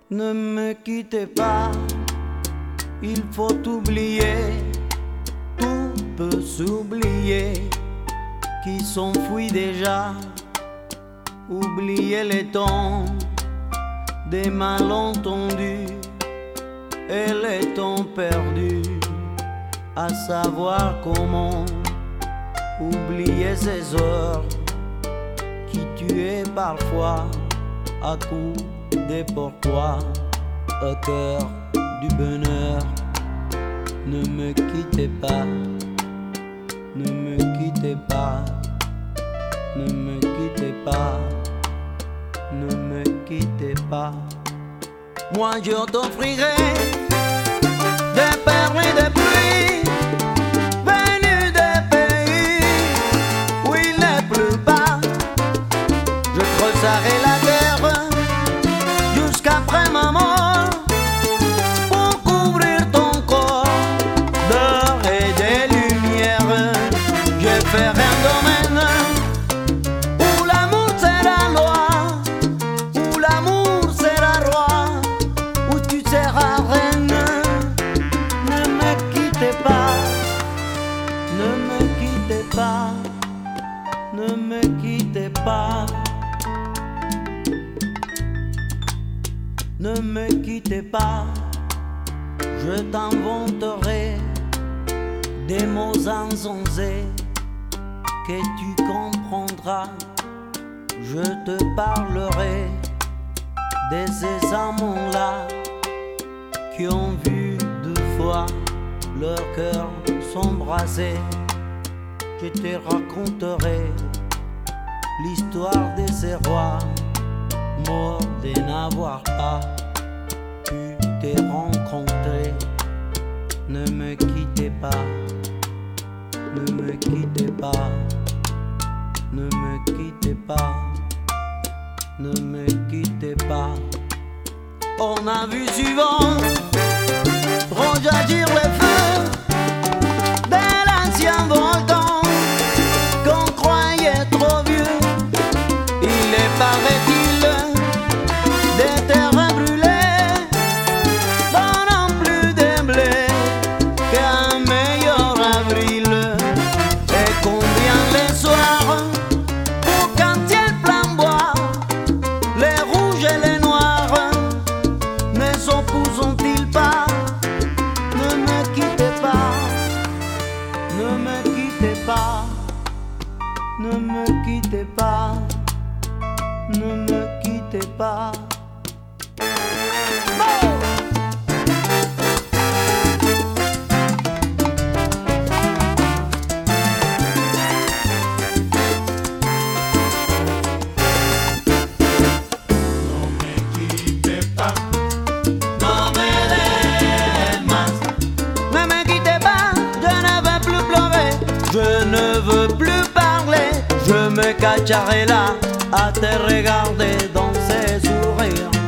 Ne me quittez pas, il faut oublier, tout peut s'oublier, qui s'enfuit déjà. Oubliez les temps des malentendus et les temps perdus, à savoir comment oublier ces heures qui tuaient parfois à coups de pourquoi au cœur du bonheur. Ne me quittez pas, ne me quittez pas, ne me quittez pas, ne me quittez pas. Moi je t'offrirai des perles et des pluies venues des pays où il n'est plus bas. Je creuserai la terre jusqu'après ma mort pour couvrir ton corps d'or et de lumière. Je ferai un domaine où l'amour sera loi, où l'amour sera roi, où tu seras reine. Ne me quittez pas, ne me quittez pas, ne me quittez pas. Ne me quittez pas, je t'inventerai des mots insensés que tu comprendras. Je te parlerai de ces amants-là qui ont vu deux fois leur cœur s'embraser. Je te raconterai l'histoire de ces rois morts de n'avoir pas pu te rencontrer. Ne me quittez pas, ne me quittez pas, ne me quittez pas, ne me quittez pas. On a vu souvent rejaillir les feux de l'ancien volcan qu'on croyait trop vieux. Il est paraît-il des terres brûlées donnant plus de blé qu'un meilleur avril. Et combien les soirs pour quand il flamboie, les rouges et les noirs ne s'opposent-ils pas? Ne me quittez pas, ne me quittez pas, ne me quittez pas, ne me quittez pas. Je ne veux plus parler, je me cacherai là à te regarder dans ces sourires.